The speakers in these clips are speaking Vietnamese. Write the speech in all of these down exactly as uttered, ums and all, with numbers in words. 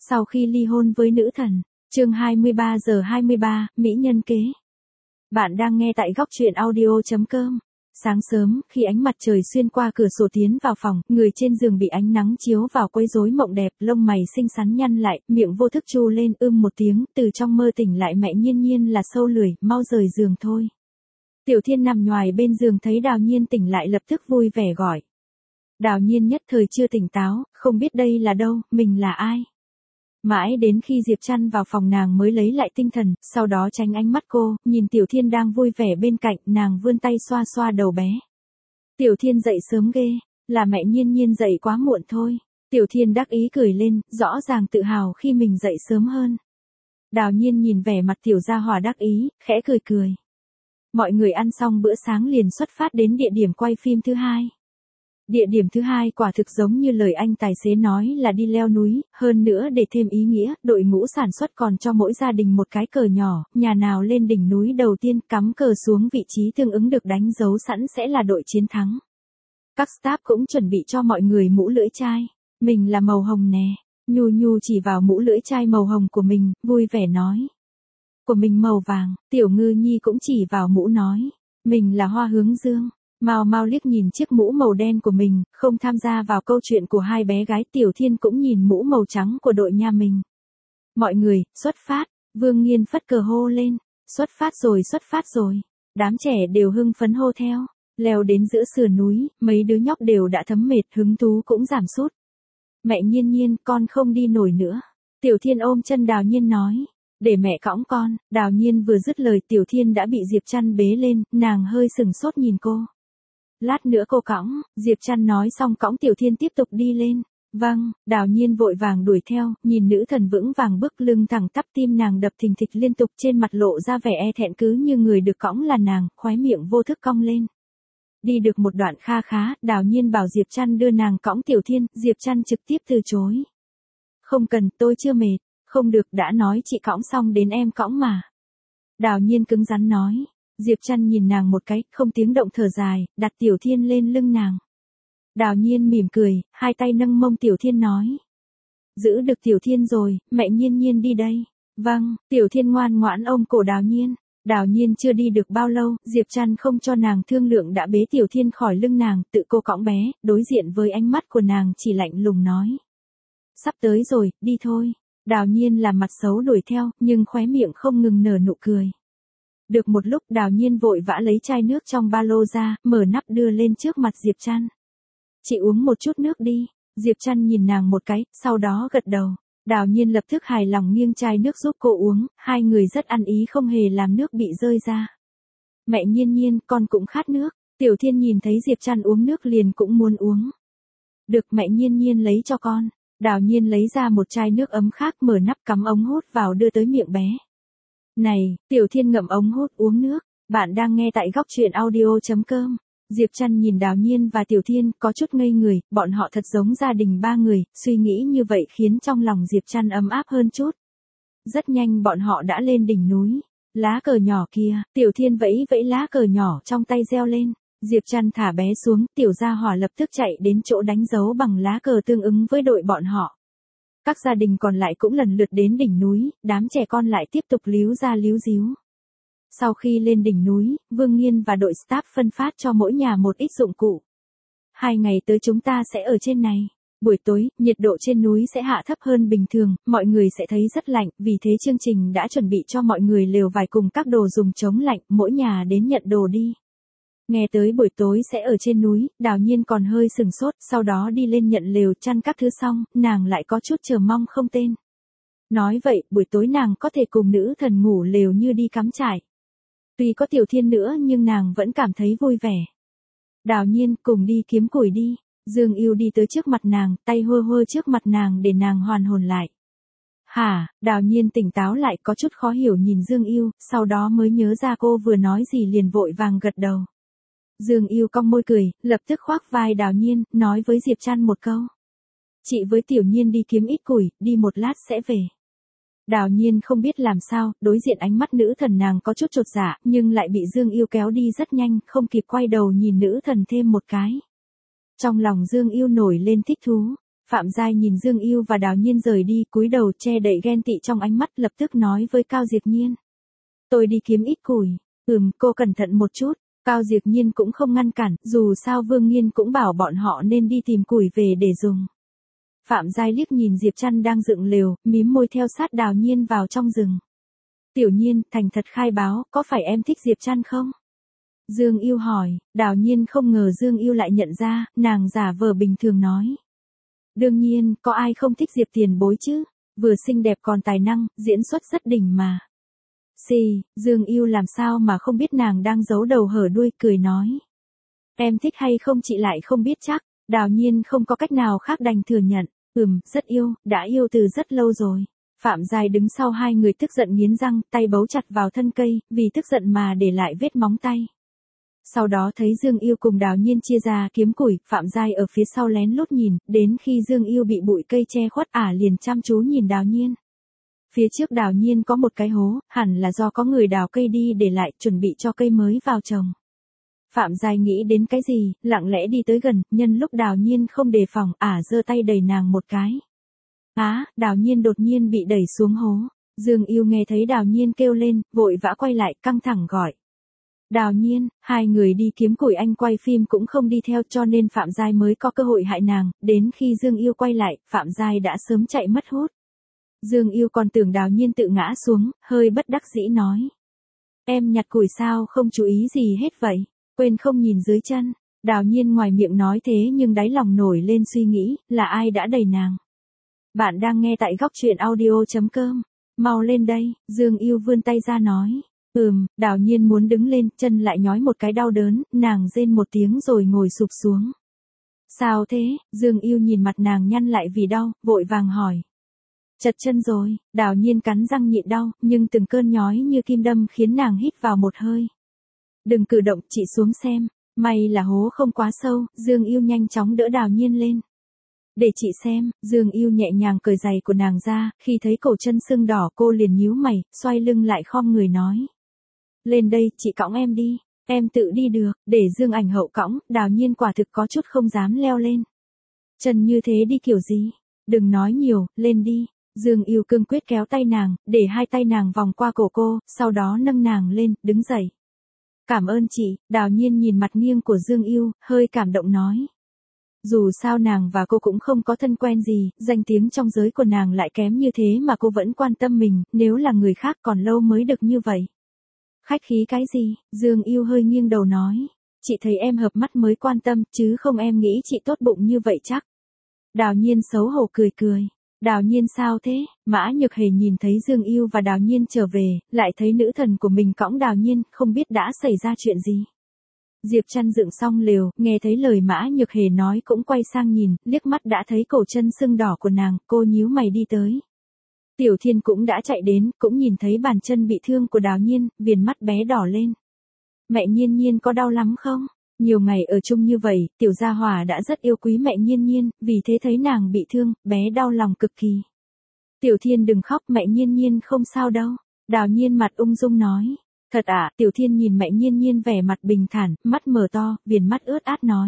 Sau khi ly hôn với nữ thần, chương hai mươi ba giờ hai mươi ba, Mỹ nhân kế. Bạn đang nghe tại góc truyện audio chấm com. Sáng sớm, khi ánh mặt trời xuyên qua cửa sổ tiến vào phòng, người trên giường bị ánh nắng chiếu vào quấy rối mộng đẹp, lông mày xinh xắn nhăn lại, miệng vô thức chu lên ưm một tiếng, từ trong mơ tỉnh lại mẹ Nhiên Nhiên là sâu lười, mau rời giường thôi. Tiểu Thiên nằm nhoài bên giường thấy Đào Nhiên tỉnh lại lập tức vui vẻ gọi. Đào Nhiên nhất thời chưa tỉnh táo, không biết đây là đâu, mình là ai. Mãi đến khi Diệp Trăn vào phòng nàng mới lấy lại tinh thần, sau đó tránh ánh mắt cô, nhìn Tiểu Thiên đang vui vẻ bên cạnh, nàng vươn tay xoa xoa đầu bé. Tiểu Thiên dậy sớm ghê, là mẹ Nhiên Nhiên dậy quá muộn thôi. Tiểu Thiên đắc ý cười lên, rõ ràng tự hào khi mình dậy sớm hơn. Đào Nhiên nhìn vẻ mặt tiểu gia hỏa đắc ý, khẽ cười cười. Mọi người ăn xong bữa sáng liền xuất phát đến địa điểm quay phim thứ hai. Địa điểm thứ hai quả thực giống như lời anh tài xế nói là đi leo núi, hơn nữa để thêm ý nghĩa, đội ngũ sản xuất còn cho mỗi gia đình một cái cờ nhỏ, nhà nào lên đỉnh núi đầu tiên cắm cờ xuống vị trí tương ứng được đánh dấu sẵn sẽ là đội chiến thắng. Các staff cũng chuẩn bị cho mọi người mũ lưỡi chai, mình là màu hồng nè, Nhu Nhu chỉ vào mũ lưỡi chai màu hồng của mình, vui vẻ nói. Của mình màu vàng, Tiểu Ngư Nhi cũng chỉ vào mũ nói, mình là hoa hướng dương. Mao Mao liếc nhìn chiếc mũ màu đen của mình, không tham gia vào câu chuyện của hai bé gái. Tiểu Thiên cũng nhìn mũ màu trắng của đội nhà mình. Mọi người, xuất phát, Vương Nghiên phất cờ hô lên, xuất phát rồi xuất phát rồi. Đám trẻ đều hưng phấn hô theo, leo đến giữa sườn núi, mấy đứa nhóc đều đã thấm mệt, hứng thú cũng giảm sút. Mẹ Nhiên Nhiên, con không đi nổi nữa. Tiểu Thiên ôm chân Đào Nhiên nói, để mẹ cõng con. Đào Nhiên vừa dứt lời Tiểu Thiên đã bị Diệp Trăn bế lên, nàng hơi sừng sốt nhìn cô. Lát nữa cô cõng, Diệp Trăn nói xong cõng Tiểu Thiên tiếp tục đi lên. Vâng, Đào Nhiên vội vàng đuổi theo, nhìn nữ thần vững vàng bước lưng thẳng tắp tim nàng đập thình thịch liên tục trên mặt lộ ra vẻ e thẹn cứ như người được cõng là nàng, khóe miệng vô thức cong lên. Đi được một đoạn kha khá, Đào Nhiên bảo Diệp Trăn đưa nàng cõng Tiểu Thiên, Diệp Trăn trực tiếp từ chối. Không cần, tôi chưa mệt, không được đã nói chị cõng xong đến em cõng mà. Đào Nhiên cứng rắn nói. Diệp Trăn nhìn nàng một cái, không tiếng động thở dài, đặt Tiểu Thiên lên lưng nàng. Đào Nhiên mỉm cười, hai tay nâng mông Tiểu Thiên nói. Giữ được Tiểu Thiên rồi, mẹ Nhiên Nhiên đi đây. Vâng, Tiểu Thiên ngoan ngoãn ôm cổ Đào Nhiên. Đào Nhiên chưa đi được bao lâu, Diệp Trăn không cho nàng thương lượng đã bế Tiểu Thiên khỏi lưng nàng, tự cô cõng bé, đối diện với ánh mắt của nàng chỉ lạnh lùng nói. Sắp tới rồi, đi thôi. Đào Nhiên làm mặt xấu đuổi theo, nhưng khóe miệng không ngừng nở nụ cười. Được một lúc Đào Nhiên vội vã lấy chai nước trong ba lô ra, mở nắp đưa lên trước mặt Diệp Trăn. Chị uống một chút nước đi. Diệp Trăn nhìn nàng một cái, sau đó gật đầu. Đào Nhiên lập tức hài lòng nghiêng chai nước giúp cô uống, hai người rất ăn ý không hề làm nước bị rơi ra. Mẹ Nhiên Nhiên, con cũng khát nước. Tiểu Thiên nhìn thấy Diệp Trăn uống nước liền cũng muốn uống. Được, mẹ Nhiên Nhiên lấy cho con. Đào Nhiên lấy ra một chai nước ấm khác, mở nắp cắm ống hút vào đưa tới miệng bé. Này, Tiểu Thiên ngậm ống hút uống nước. Bạn đang nghe tại góc truyện audio chấm com. Diệp Trăn nhìn Đào Nhiên và Tiểu Thiên có chút ngây người, bọn họ thật giống gia đình ba người, suy nghĩ như vậy khiến trong lòng Diệp Trăn ấm áp hơn chút. Rất nhanh bọn họ đã lên đỉnh núi. Lá cờ nhỏ kia, Tiểu Thiên vẫy vẫy lá cờ nhỏ trong tay reo lên. Diệp Trăn thả bé xuống, Tiểu gia hỏa lập tức chạy đến chỗ đánh dấu bằng lá cờ tương ứng với đội bọn họ. Các gia đình còn lại cũng lần lượt đến đỉnh núi, đám trẻ con lại tiếp tục líu ra líu díu. Sau khi lên đỉnh núi, Vương Nghiên và đội staff phân phát cho mỗi nhà một ít dụng cụ. Hai ngày tới chúng ta sẽ ở trên này. Buổi tối, nhiệt độ trên núi sẽ hạ thấp hơn bình thường, mọi người sẽ thấy rất lạnh, vì thế chương trình đã chuẩn bị cho mọi người lều vải cùng các đồ dùng chống lạnh, mỗi nhà đến nhận đồ đi. Nghe tới buổi tối sẽ ở trên núi, Đào Nhiên còn hơi sừng sốt, sau đó đi lên nhận lều chăn các thứ xong, nàng lại có chút chờ mong không tên. Nói vậy, buổi tối nàng có thể cùng nữ thần ngủ lều như đi cắm trại. Tuy có Tiểu Thiên nữa nhưng nàng vẫn cảm thấy vui vẻ. Đào Nhiên, cùng đi kiếm củi đi. Dương Yêu đi tới trước mặt nàng, tay hơ hơ trước mặt nàng để nàng hoàn hồn lại. Hả, Đào Nhiên tỉnh táo lại có chút khó hiểu nhìn Dương Yêu, sau đó mới nhớ ra cô vừa nói gì liền vội vàng gật đầu. Dương Yêu cong môi cười, lập tức khoác vai Đào Nhiên, nói với Diệp Trăn một câu. Chị với Tiểu Nhiên đi kiếm ít củi, đi một lát sẽ về. Đào Nhiên không biết làm sao, đối diện ánh mắt nữ thần nàng có chút chột dạ, nhưng lại bị Dương Yêu kéo đi rất nhanh, không kịp quay đầu nhìn nữ thần thêm một cái. Trong lòng Dương Yêu nổi lên thích thú. Phạm Giai nhìn Dương Yêu và Đào Nhiên rời đi, cúi đầu che đậy ghen tị trong ánh mắt, lập tức nói với Cao Diệp Nhiên. Tôi đi kiếm ít củi. Ừm, cô cẩn thận một chút. Cao Diệp Nhiên cũng không ngăn cản, dù sao Vương Nghiên cũng bảo bọn họ nên đi tìm củi về để dùng. Phạm Giai liếc nhìn Diệp Trăn đang dựng lều, mím môi theo sát Đào Nhiên vào trong rừng. Tiểu Nhiên, thành thật khai báo, có phải em thích Diệp Trăn không? Dương Yêu hỏi. Đào Nhiên không ngờ Dương Yêu lại nhận ra, nàng giả vờ bình thường nói. Đương nhiên, có ai không thích Diệp tiền bối chứ, vừa xinh đẹp còn tài năng, diễn xuất rất đỉnh mà. Xì, Dương Yêu làm sao mà không biết nàng đang giấu đầu hở đuôi, cười nói. Em thích hay không chị lại không biết chắc. Đào Nhiên không có cách nào khác đành thừa nhận. Ừm, rất yêu, đã yêu từ rất lâu rồi. Phạm Giai đứng sau hai người tức giận nghiến răng, tay bấu chặt vào thân cây, vì tức giận mà để lại vết móng tay. Sau đó thấy Dương Yêu cùng Đào Nhiên chia ra kiếm củi, Phạm Giai ở phía sau lén lút nhìn, đến khi Dương Yêu bị bụi cây che khuất ả liền chăm chú nhìn Đào Nhiên. Phía trước Đào Nhiên có một cái hố, hẳn là do có người đào cây đi để lại, chuẩn bị cho cây mới vào trồng. Phạm Giai nghĩ đến cái gì, lặng lẽ đi tới gần, nhân lúc Đào Nhiên không đề phòng, ả giơ tay đẩy nàng một cái. Á, Đào Nhiên đột nhiên bị đẩy xuống hố. Dương Yêu nghe thấy Đào Nhiên kêu lên, vội vã quay lại, căng thẳng gọi. Đào Nhiên, hai người đi kiếm củi, anh quay phim cũng không đi theo, cho nên Phạm Giai mới có cơ hội hại nàng, đến khi Dương Yêu quay lại, Phạm Giai đã sớm chạy mất hút. Dương Yêu còn tưởng Đào Nhiên tự ngã xuống, hơi bất đắc dĩ nói. Em nhặt củi sao không chú ý gì hết vậy, quên không nhìn dưới chân. Đào Nhiên ngoài miệng nói thế nhưng đáy lòng nổi lên suy nghĩ, là ai đã đẩy nàng. Bạn đang nghe tại góc truyện audio chấm com, mau lên đây, Dương Yêu vươn tay ra nói. Ừm, Đào Nhiên muốn đứng lên, chân lại nhói một cái đau đớn, nàng rên một tiếng rồi ngồi sụp xuống. Sao thế? Dương Yêu nhìn mặt nàng nhăn lại vì đau, vội vàng hỏi. Chật chân rồi. Đào Nhiên cắn răng nhịn đau, nhưng từng cơn nhói như kim đâm khiến nàng hít vào một hơi. Đừng cử động, chị xuống xem. May là hố không quá sâu, Dương Yêu nhanh chóng đỡ Đào Nhiên lên. Để chị xem. Dương Yêu nhẹ nhàng cởi giày của nàng ra, khi thấy cổ chân sưng đỏ cô liền nhíu mày, xoay lưng lại khom người nói. Lên đây, chị cõng em đi. Em tự đi được. Để Dương Ảnh Hậu cõng, Đào Nhiên quả thực có chút không dám leo lên. Chân như thế đi kiểu gì? Đừng nói nhiều, lên đi. Dương Yêu cương quyết kéo tay nàng, để hai tay nàng vòng qua cổ cô, sau đó nâng nàng lên, đứng dậy. Cảm ơn chị. Đào Nhiên nhìn mặt nghiêng của Dương Yêu, hơi cảm động nói. Dù sao nàng và cô cũng không có thân quen gì, danh tiếng trong giới của nàng lại kém như thế mà cô vẫn quan tâm mình, nếu là người khác còn lâu mới được như vậy. Khách khí cái gì? Dương Yêu hơi nghiêng đầu nói. Chị thấy em hợp mắt mới quan tâm, chứ không em nghĩ chị tốt bụng như vậy chắc. Đào Nhiên xấu hổ cười cười. Đào Nhiên sao thế? Mã Nhược Hề nhìn thấy Dương Yêu và Đào Nhiên trở về, lại thấy nữ thần của mình cõng Đào Nhiên, không biết đã xảy ra chuyện gì. Diệp Trăn dựng xong lều, nghe thấy lời Mã Nhược Hề nói cũng quay sang nhìn, liếc mắt đã thấy cổ chân sưng đỏ của nàng, cô nhíu mày đi tới. Tiểu Thiên cũng đã chạy đến, cũng nhìn thấy bàn chân bị thương của Đào Nhiên, viền mắt bé đỏ lên. Mẹ Nhiên Nhiên có đau lắm không? Nhiều ngày ở chung như vậy, Tiểu Gia Hỏa đã rất yêu quý mẹ Nhiên Nhiên, vì thế thấy nàng bị thương, bé đau lòng cực kỳ. Tiểu Thiên đừng khóc, mẹ Nhiên Nhiên không sao đâu. Đào Nhiên mặt ung dung nói. Thật ạ, à? Tiểu Thiên nhìn mẹ Nhiên Nhiên vẻ mặt bình thản, mắt mở to, viền mắt ướt át nói.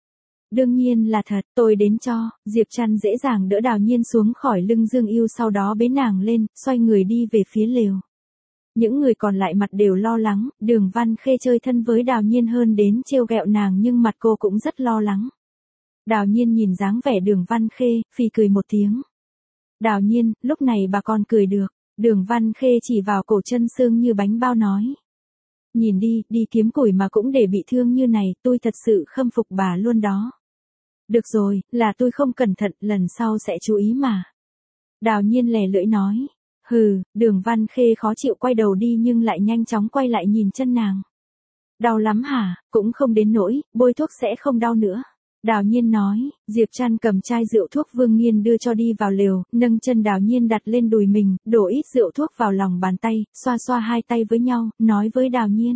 Đương nhiên là thật, tôi đến cho. Diệp Trăn dễ dàng đỡ Đào Nhiên xuống khỏi lưng Dương Yêu, sau đó bế nàng lên, xoay người đi về phía lều. Những người còn lại mặt đều lo lắng, Đường Văn Khê chơi thân với Đào Nhiên hơn đến trêu ghẹo nàng nhưng mặt cô cũng rất lo lắng. Đào Nhiên nhìn dáng vẻ Đường Văn Khê, phì cười một tiếng. Đào Nhiên, lúc này bà con cười được. Đường Văn Khê chỉ vào cổ chân xương như bánh bao nói. Nhìn đi, đi kiếm củi mà cũng để bị thương như này, tôi thật sự khâm phục bà luôn đó. Được rồi, là tôi không cẩn thận, lần sau sẽ chú ý mà. Đào Nhiên lè lưỡi nói. Hừ, Đường Văn Khê khó chịu quay đầu đi nhưng lại nhanh chóng quay lại nhìn chân nàng. Đau lắm hả? Cũng không đến nỗi, bôi thuốc sẽ không đau nữa. Đào Nhiên nói. Diệp Trăn cầm chai rượu thuốc Vương Nghiên đưa cho đi vào lều, nâng chân Đào Nhiên đặt lên đùi mình, đổ ít rượu thuốc vào lòng bàn tay, xoa xoa hai tay với nhau, nói với Đào Nhiên.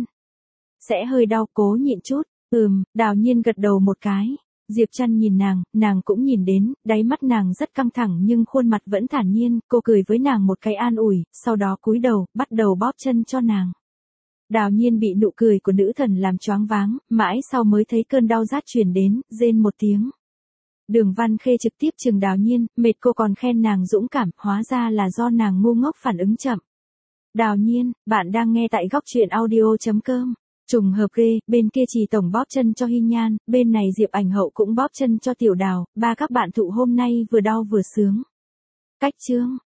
Sẽ hơi đau, cố nhịn chút. Ừm, Đào Nhiên gật đầu một cái. Diệp Trăn nhìn nàng, nàng cũng nhìn đến, đáy mắt nàng rất căng thẳng nhưng khuôn mặt vẫn thản nhiên, cô cười với nàng một cái an ủi, sau đó cúi đầu, bắt đầu bóp chân cho nàng. Đào Nhiên bị nụ cười của nữ thần làm choáng váng, mãi sau mới thấy cơn đau rát truyền đến, rên một tiếng. Đường Văn Khê trực tiếp chừng Đào Nhiên, mệt cô còn khen nàng dũng cảm, hóa ra là do nàng ngu ngốc phản ứng chậm. Đào Nhiên, bạn đang nghe tại góc truyện audio.com. Trùng hợp ghê, bên kia Trì tổng bóp chân cho Hy Nhan, bên này Diệp Ảnh Hậu cũng bóp chân cho Tiểu Đào, ba các bạn thụ hôm nay vừa đau vừa sướng. Cách chương